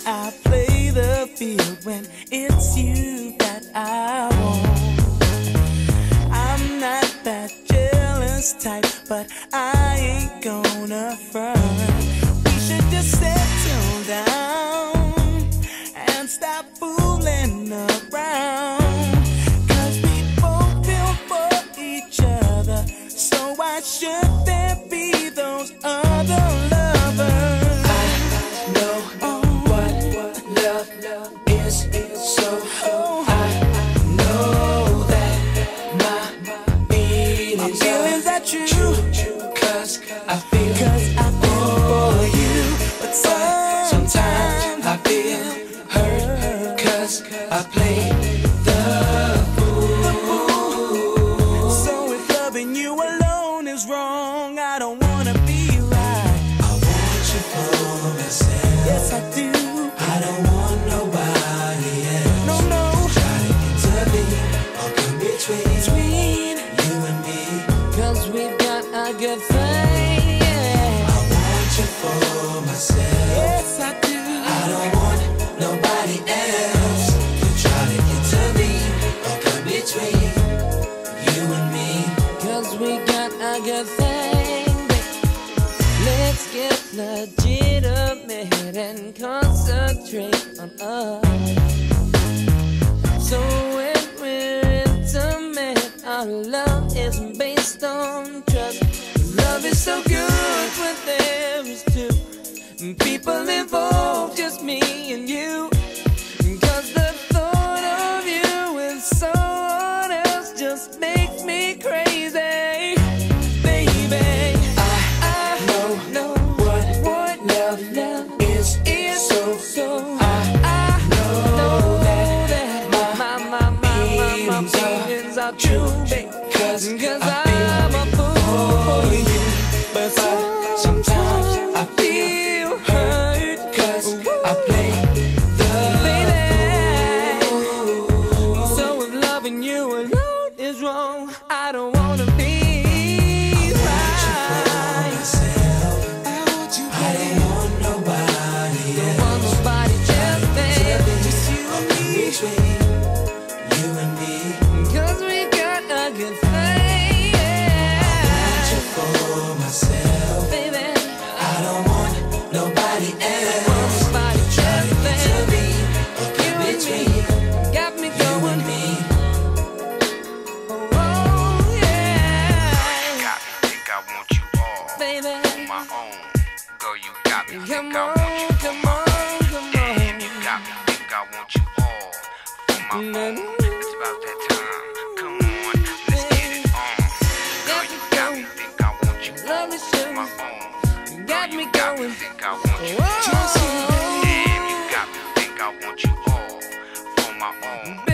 I play the field when it's you that I want. I'm not that jealous type, but I ain't gonna front. We should just settle down and stop fooling around. 'Cause we both feel for each other, so why should there be those other lovers? I know what love is, so I know that my feelings are true. 'Cause I feel for you, but sometimes I feel hurt 'cause I play the fool. So if loving you alone is wrong, I don't wanna be right. I want you for myself. Yes, I do. I don't want nobody else. No. Try to intervene or come between you and me. 'Cause we've got a good thing, yeah. I want you for myself. Yes, I do. I don't want nobody else to try to intervene or come between you and me. 'Cause we got a good thing, let's get legitimate and concentrate on us. So when we're intimate, our love is based on trust. Love is so good when there is two people involved, just me and you. 'Cause the thought of you with someone else just makes me crazy, baby. I know what love is, so I know that my feelings are true, baby. 'Cause I'm a fool for you, but sometimes I feel hurt 'cause I play the fool. So if loving you alone is wrong, I don't wanna be right. I want you, I don't want nobody else. Want nobody, just you and me. Between you and me. 'Cause we got a good thing, yeah. I want you for myself. Baby, I don't want nobody else. want nobody, Try to just intervene or you come and me. between Got me you going. and me. Oh, yeah. Got me, think I want you all Baby, on my own. Girl, you got me, think come I on, want you for come my on, own. come Damn, on. you got me, think I want you all for my own. It's about that time. Come on, let's get it on. Girl, you got me, think I want you all Love is for my sugar. own. Got Girl, me you got me, going. think I want you Whoa. all. Damn, you got me, think I want you all for my own.